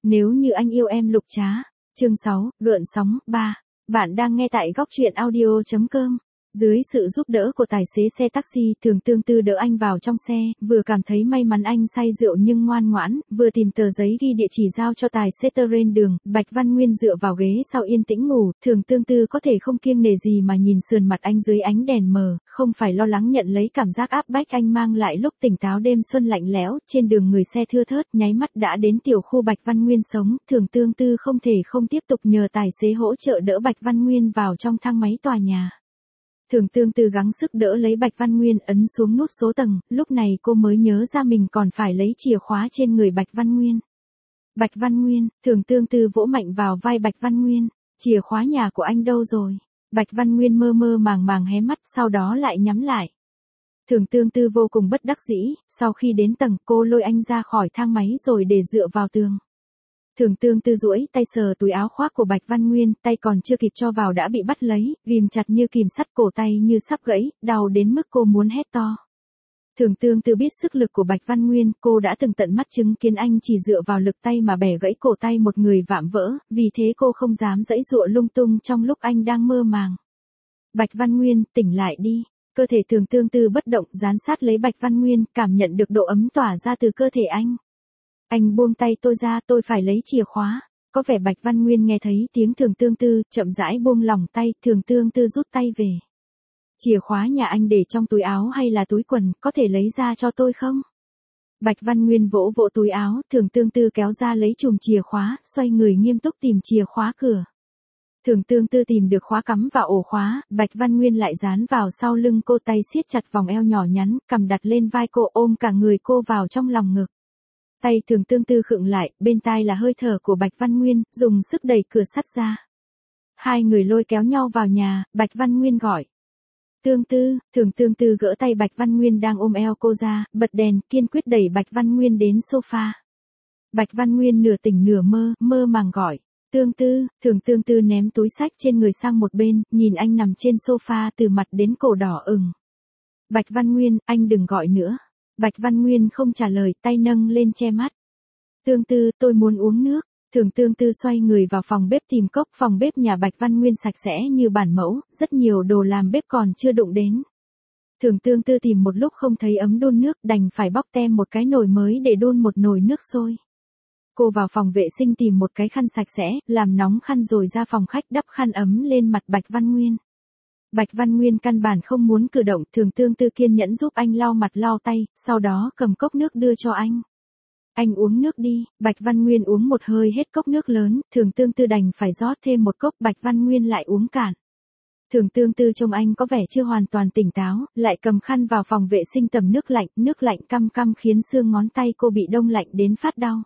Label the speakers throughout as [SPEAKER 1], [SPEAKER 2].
[SPEAKER 1] Nếu như anh yêu em Lục Trá. Chương 6, gợn sóng, 3. Bạn đang nghe tại góc truyện audio.com. Dưới sự giúp đỡ của tài xế xe taxi, Thường Tương Tư đỡ anh vào trong xe, vừa cảm thấy may mắn anh say rượu nhưng ngoan ngoãn, vừa tìm tờ giấy ghi địa chỉ giao cho tài xế terrain đường. Bạch Văn Nguyên dựa vào ghế sau yên tĩnh ngủ, Thường Tương Tư có thể không kiêng nể gì mà nhìn sườn mặt anh dưới ánh đèn mờ, không phải lo lắng nhận lấy cảm giác áp bách anh mang lại lúc tỉnh táo đêm xuân lạnh lẽo, trên đường người xe thưa thớt, nháy mắt đã đến tiểu khu Bạch Văn Nguyên sống, Thường Tương Tư không thể không tiếp tục nhờ tài xế hỗ trợ đỡ Bạch Văn Nguyên vào trong thang máy tòa nhà. Thường Tương Tư gắng sức đỡ lấy Bạch Văn Nguyên ấn xuống nút số tầng, lúc này cô mới nhớ ra mình còn phải lấy chìa khóa trên người Bạch Văn Nguyên. Bạch Văn Nguyên, Thường Tương Tư vỗ mạnh vào vai Bạch Văn Nguyên, chìa khóa nhà của anh đâu rồi? Bạch Văn Nguyên mơ mơ màng màng hé mắt sau đó lại nhắm lại. Thường Tương Tư vô cùng bất đắc dĩ, sau khi đến tầng cô lôi anh ra khỏi thang máy rồi để dựa vào tường. Thường Tương Tư duỗi tay sờ túi áo khoác của Bạch Văn Nguyên, tay còn chưa kịp cho vào đã bị bắt lấy, ghim chặt như kìm sắt, cổ tay như sắp gãy, đau đến mức cô muốn hét to. Thường Tương Tư biết sức lực của Bạch Văn Nguyên, cô đã từng tận mắt chứng kiến anh chỉ dựa vào lực tay mà bẻ gãy cổ tay một người vạm vỡ, vì thế cô không dám giãy giụa lung tung trong lúc anh đang mơ màng. Bạch Văn Nguyên, tỉnh lại đi. Cơ thể Thường Tương Tư bất động dán sát lấy Bạch Văn Nguyên, cảm nhận được độ ấm tỏa ra từ cơ thể anh. Anh buông tay tôi ra, tôi phải lấy chìa khóa. Có vẻ Bạch Văn Nguyên nghe thấy tiếng Thường Tương Tư, chậm rãi buông lỏng tay, Thường Tương Tư rút tay về. Chìa khóa nhà anh để trong túi áo hay là túi quần, có thể lấy ra cho tôi không? Bạch Văn Nguyên vỗ vỗ túi áo, Thường Tương Tư kéo ra lấy chùm chìa khóa, xoay người nghiêm túc tìm chìa khóa cửa. Thường Tương Tư tìm được khóa cắm vào ổ khóa, Bạch Văn Nguyên lại dán vào sau lưng cô, tay siết chặt vòng eo nhỏ nhắn, cằm đặt lên vai cô, ôm cả người cô vào trong lòng ngực. Tay Thường Tương Tư khựng lại, bên tai là hơi thở của Bạch Văn Nguyên, dùng sức đẩy cửa sắt ra. Hai người lôi kéo nhau vào nhà, Bạch Văn Nguyên gọi. Tương Tư, Thường Tương Tư gỡ tay Bạch Văn Nguyên đang ôm eo cô ra, bật đèn, kiên quyết đẩy Bạch Văn Nguyên đến sofa. Bạch Văn Nguyên nửa tỉnh nửa mơ, mơ màng gọi. Tương Tư, Thường Tương Tư ném túi xách trên người sang một bên, nhìn anh nằm trên sofa từ mặt đến cổ đỏ ửng. Bạch Văn Nguyên, anh đừng gọi nữa. Bạch Văn Nguyên không trả lời, tay nâng lên che mắt. Tương Tư, tôi muốn uống nước. Thường Tương Tư xoay người vào phòng bếp tìm cốc, phòng bếp nhà Bạch Văn Nguyên sạch sẽ như bản mẫu, rất nhiều đồ làm bếp còn chưa đụng đến. Thường Tương Tư tìm một lúc không thấy ấm đun nước, đành phải bóc tem một cái nồi mới để đun một nồi nước sôi. Cô vào phòng vệ sinh tìm một cái khăn sạch sẽ, làm nóng khăn rồi ra phòng khách đắp khăn ấm lên mặt Bạch Văn Nguyên. Bạch Văn Nguyên căn bản không muốn cử động, Thường Tương Tư kiên nhẫn giúp anh lau mặt lau tay, sau đó cầm cốc nước đưa cho anh. Anh uống nước đi. Bạch Văn Nguyên uống một hơi hết cốc nước lớn, Thường Tương Tư đành phải rót thêm một cốc, Bạch Văn Nguyên lại uống cạn. Thường Tương Tư trông anh có vẻ chưa hoàn toàn tỉnh táo, lại cầm khăn vào phòng vệ sinh tầm nước lạnh căm căm khiến xương ngón tay cô bị đông lạnh đến phát đau.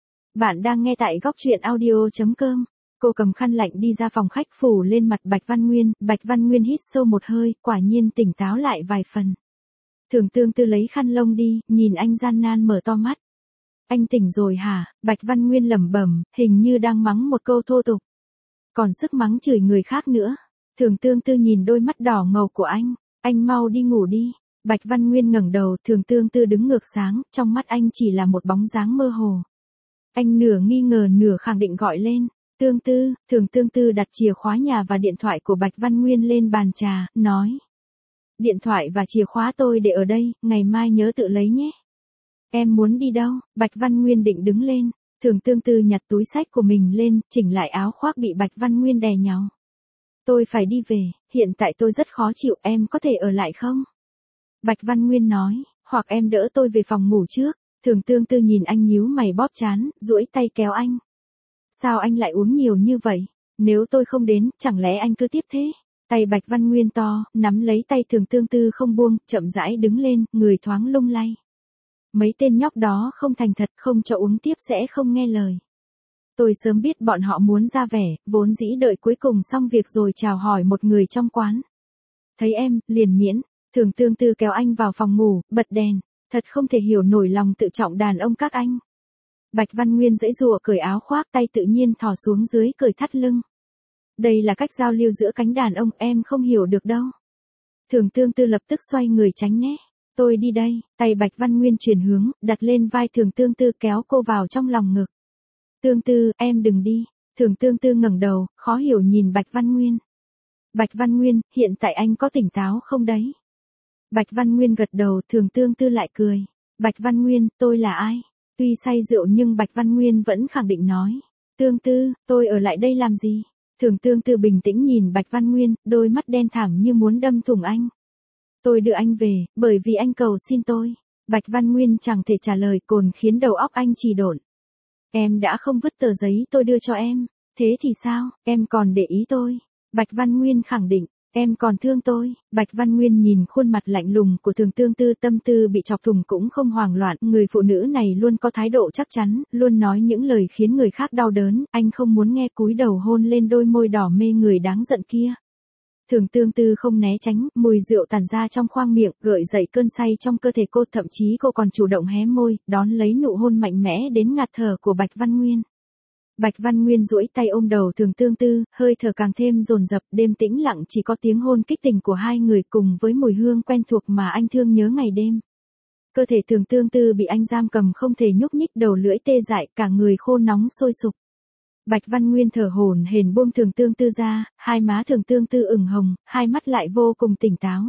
[SPEAKER 1] Bạn đang nghe tại góc truyện audio.com. Cô cầm khăn lạnh đi ra phòng khách phủ lên mặt Bạch Văn Nguyên hít sâu một hơi, quả nhiên tỉnh táo lại vài phần. Thường Tương Tư lấy khăn lông đi, nhìn anh gian nan mở to mắt. Anh tỉnh rồi hả? Bạch Văn Nguyên lẩm bẩm, hình như đang mắng một câu thô tục. Còn sức mắng chửi người khác nữa. Thường Tương Tư nhìn đôi mắt đỏ ngầu của anh mau đi ngủ đi. Bạch Văn Nguyên ngẩng đầu, Thường Tương Tư đứng ngược sáng, trong mắt anh chỉ là một bóng dáng mơ hồ. Anh nửa nghi ngờ nửa khẳng định gọi lên. Tương Tư, Thường Tương Tư đặt chìa khóa nhà và điện thoại của Bạch Văn Nguyên lên bàn trà, nói. Điện thoại và chìa khóa tôi để ở đây, ngày mai nhớ tự lấy nhé. Em muốn đi đâu? Bạch Văn Nguyên định đứng lên. Thường Tương Tư nhặt túi xách của mình lên, chỉnh lại áo khoác bị Bạch Văn Nguyên đè nhào. Tôi phải đi về, hiện tại tôi rất khó chịu, em có thể ở lại không? Bạch Văn Nguyên nói, hoặc em đỡ tôi về phòng ngủ trước. Thường Tương Tư nhìn anh nhíu mày bóp trán, duỗi tay kéo anh. Sao anh lại uống nhiều như vậy? Nếu tôi không đến, chẳng lẽ anh cứ tiếp thế? Tay Bạch Văn Nguyên to, nắm lấy tay Thường Tương Tư không buông, chậm rãi đứng lên, người thoáng lung lay. Mấy tên nhóc đó không thành thật, không cho uống tiếp sẽ không nghe lời. Tôi sớm biết bọn họ muốn ra vẻ, vốn dĩ đợi cuối cùng xong việc rồi chào hỏi một người trong quán. Thấy em, liền miễn. Thường Tương Tư kéo anh vào phòng ngủ, bật đèn. Thật không thể hiểu nổi lòng tự trọng đàn ông các anh. Bạch Văn Nguyên giãy giụa cởi áo khoác, tay tự nhiên thò xuống dưới cởi thắt lưng. Đây là cách giao lưu giữa cánh đàn ông, em không hiểu được đâu. Thường Tương Tư lập tức xoay người tránh né. Tôi đi đây, tay Bạch Văn Nguyên chuyển hướng, đặt lên vai Thường Tương Tư kéo cô vào trong lòng ngực. Tương Tư, em đừng đi. Thường Tương Tư ngẩng đầu, khó hiểu nhìn Bạch Văn Nguyên. Bạch Văn Nguyên, hiện tại anh có tỉnh táo không đấy? Bạch Văn Nguyên gật đầu, Thường Tương Tư lại cười. Bạch Văn Nguyên, tôi là ai? Tuy say rượu nhưng Bạch Văn Nguyên vẫn khẳng định nói. Tương Tư, tôi ở lại đây làm gì? Thường Tương Tư bình tĩnh nhìn Bạch Văn Nguyên, đôi mắt đen thẳm như muốn đâm thủng anh. Tôi đưa anh về, bởi vì anh cầu xin tôi. Bạch Văn Nguyên chẳng thể trả lời, cồn khiến đầu óc anh trì độn. Em đã không vứt tờ giấy tôi đưa cho em. Thế thì sao, em còn để ý tôi. Bạch Văn Nguyên khẳng định, em còn thương tôi. Bạch Văn Nguyên nhìn khuôn mặt lạnh lùng của Thường Tương Tư, tâm tư bị chọc thủng cũng không hoảng loạn. Người phụ nữ này luôn có thái độ chắc chắn, luôn nói những lời khiến người khác đau đớn. Anh không muốn nghe, cúi đầu hôn lên đôi môi đỏ mê người đáng giận kia. Thường Tương Tư không né tránh, mùi rượu tản ra trong khoang miệng, gợi dậy cơn say trong cơ thể cô, thậm chí cô còn chủ động hé môi, đón lấy nụ hôn mạnh mẽ đến ngạt thở của Bạch Văn Nguyên. Bạch Văn Nguyên duỗi tay ôm đầu Thường Tương Tư, hơi thở càng thêm dồn dập, đêm tĩnh lặng chỉ có tiếng hôn kích tình của hai người cùng với mùi hương quen thuộc mà anh thương nhớ ngày đêm. Cơ thể Thường Tương Tư bị anh giam cầm không thể nhúc nhích, đầu lưỡi tê dại, cả người khô nóng sôi sục. Bạch Văn Nguyên thở hổn hển buông Thường Tương Tư ra, hai má Thường Tương Tư ửng hồng, hai mắt lại vô cùng tỉnh táo.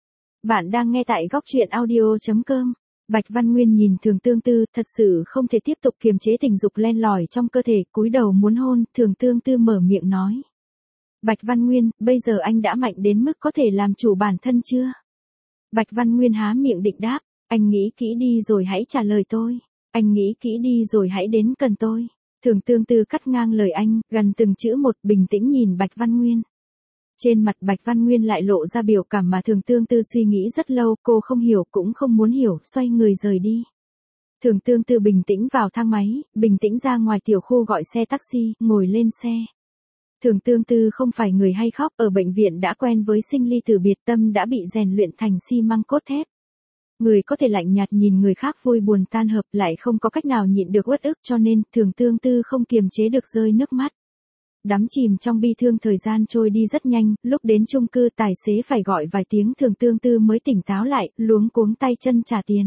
[SPEAKER 1] Bạn đang nghe tại góc truyện audio.com. Bạch Văn Nguyên nhìn Thường Tương Tư, thật sự không thể tiếp tục kiềm chế tình dục len lỏi trong cơ thể, cúi đầu muốn hôn. Thường Tương Tư mở miệng nói. Bạch Văn Nguyên, bây giờ anh đã mạnh đến mức có thể làm chủ bản thân chưa? Bạch Văn Nguyên há miệng định đáp, anh nghĩ kỹ đi rồi hãy trả lời tôi. Anh nghĩ kỹ đi rồi hãy đến cần tôi. Thường Tương Tư cắt ngang lời anh, gần từng chữ một, bình tĩnh nhìn Bạch Văn Nguyên. Trên mặt Bạch Văn Nguyên lại lộ ra biểu cảm mà Thường Tương Tư suy nghĩ rất lâu, cô không hiểu cũng không muốn hiểu, xoay người rời đi. Thường Tương Tư bình tĩnh vào thang máy, bình tĩnh ra ngoài tiểu khu gọi xe taxi, ngồi lên xe. Thường Tương Tư không phải người hay khóc, ở bệnh viện đã quen với sinh ly tử biệt, tâm đã bị rèn luyện thành xi măng cốt thép. Người có thể lạnh nhạt nhìn người khác vui buồn tan hợp, lại không có cách nào nhịn được uất ức, cho nên Thường Tương Tư không kiềm chế được rơi nước mắt. Đắm chìm trong bi thương, thời gian trôi đi rất nhanh, lúc đến chung cư tài xế phải gọi vài tiếng Thường Tương Tư mới tỉnh táo lại, luống cuống tay chân trả tiền.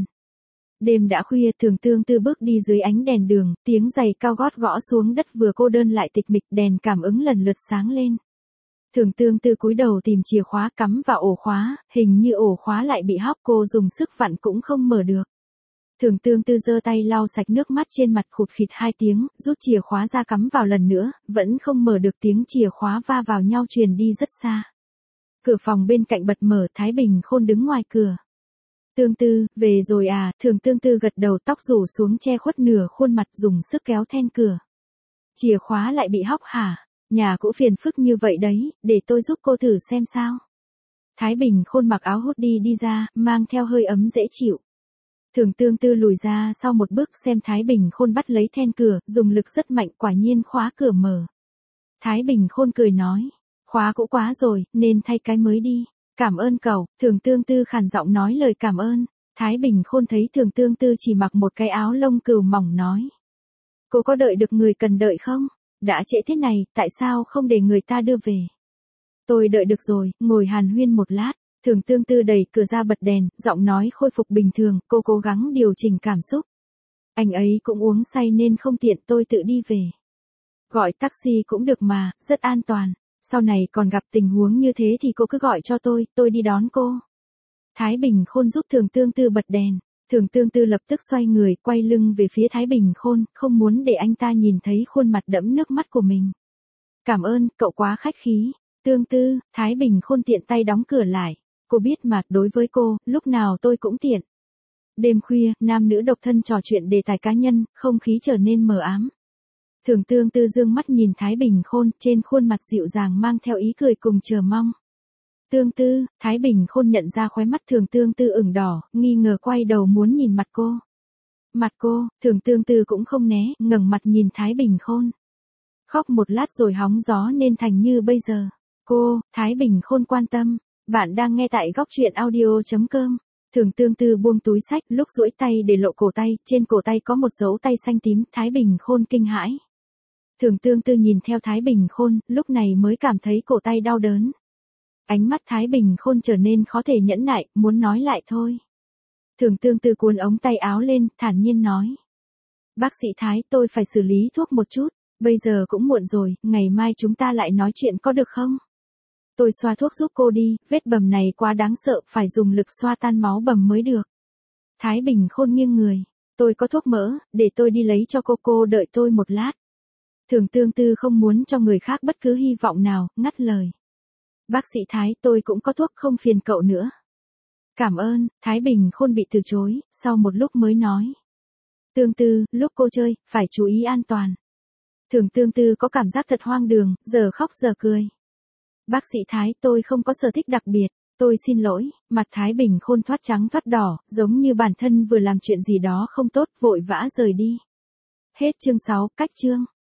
[SPEAKER 1] Đêm đã khuya, Thường Tương Tư bước đi dưới ánh đèn đường, tiếng giày cao gót gõ xuống đất, vừa cô đơn lại tịch mịch, đèn cảm ứng lần lượt sáng lên. Thường Tương Tư cúi đầu tìm chìa khóa cắm vào ổ khóa, hình như ổ khóa lại bị hóc, cô dùng sức vặn cũng không mở được. Thường Tương Tư giơ tay lau sạch nước mắt trên mặt, khụt khịt hai tiếng, rút chìa khóa ra cắm vào lần nữa, vẫn không mở được, tiếng chìa khóa va vào nhau truyền đi rất xa. Cửa phòng bên cạnh bật mở, Thái Bình Khôn đứng ngoài cửa. Tương Tư, về rồi à? Thường Tương Tư gật đầu, tóc rủ xuống che khuất nửa khuôn mặt, dùng sức kéo then cửa. Chìa khóa lại bị hóc hả? Nhà cũ phiền phức như vậy đấy, để tôi giúp cô thử xem sao. Thái Bình Khôn mặc áo hoodie đi ra, mang theo hơi ấm dễ chịu. Thường Tương Tư lùi ra sau một bước, xem Thái Bình Khôn bắt lấy then cửa, dùng lực rất mạnh, quả nhiên khóa cửa mở. Thái Bình Khôn cười nói, khóa cũ quá rồi, nên thay cái mới đi. Cảm ơn cậu. Thường Tương Tư khàn giọng nói lời cảm ơn. Thái Bình Khôn thấy Thường Tương Tư chỉ mặc một cái áo lông cừu mỏng nói. Cô có đợi được người cần đợi không? Đã trễ thế này, tại sao không để người ta đưa về? Tôi đợi được rồi, ngồi hàn huyên một lát. Thường Tương Tư đẩy cửa ra, bật đèn, giọng nói khôi phục bình thường, cô cố gắng điều chỉnh cảm xúc. Anh ấy cũng uống say nên không tiện, tôi tự đi về. Gọi taxi cũng được mà, rất an toàn. Sau này còn gặp tình huống như thế thì cô cứ gọi cho tôi đi đón cô. Thái Bình Khôn giúp Thường Tương Tư bật đèn. Thường Tương Tư lập tức xoay người, quay lưng về phía Thái Bình Khôn, không muốn để anh ta nhìn thấy khuôn mặt đẫm nước mắt của mình. Cảm ơn, cậu quá khách khí. Tương Tư, Thái Bình Khôn tiện tay đóng cửa lại. Cô biết mà, đối với cô, lúc nào tôi cũng tiện. Đêm khuya, nam nữ độc thân trò chuyện đề tài cá nhân, không khí trở nên mờ ám. Thường Tương Tư dương mắt nhìn Thái Bình Khôn, trên khuôn mặt dịu dàng mang theo ý cười cùng chờ mong. Tương Tư, Thái Bình Khôn nhận ra khóe mắt Thường Tương Tư ửng đỏ, nghi ngờ quay đầu muốn nhìn mặt cô. Mặt cô, Thường Tương Tư cũng không né, ngẩng mặt nhìn Thái Bình Khôn. Khóc một lát rồi hóng gió nên thành như bây giờ. Cô, Thái Bình Khôn quan tâm. Bạn đang nghe tại góc truyện audio.com. Thường Tương Tư buông túi xách, lúc duỗi tay để lộ cổ tay, trên cổ tay có một dấu tay xanh tím, Thái Bình Khôn kinh hãi. Thường Tương Tư nhìn theo Thái Bình Khôn, lúc này mới cảm thấy cổ tay đau đớn. Ánh mắt Thái Bình Khôn trở nên khó thể nhẫn nại, muốn nói lại thôi. Thường Tương Tư cuốn ống tay áo lên, thản nhiên nói. Bác sĩ Thái, tôi phải xử lý thuốc một chút. Bây giờ cũng muộn rồi, ngày mai chúng ta lại nói chuyện có được không? Tôi xoa thuốc giúp cô đi, vết bầm này quá đáng sợ, phải dùng lực xoa tan máu bầm mới được. Thái Bình Khôn nghiêng người. Tôi có thuốc mỡ, để tôi đi lấy cho cô đợi tôi một lát. Thường Tương Tư không muốn cho người khác bất cứ hy vọng nào, ngắt lời. Bác sĩ Thái, tôi cũng có thuốc, không phiền cậu nữa. Cảm ơn, Thái Bình Khôn bị từ chối, sau một lúc mới nói. Tương Tư, lúc cô chơi, phải chú ý an toàn. Thường Tương Tư có cảm giác thật hoang đường, giờ khóc giờ cười. Bác sĩ Thái, tôi không có sở thích đặc biệt, tôi xin lỗi, mặt Thái Bình Khôn thoát trắng thoát đỏ, giống như bản thân vừa làm chuyện gì đó không tốt, vội vã rời đi. Hết chương 6, cách chương.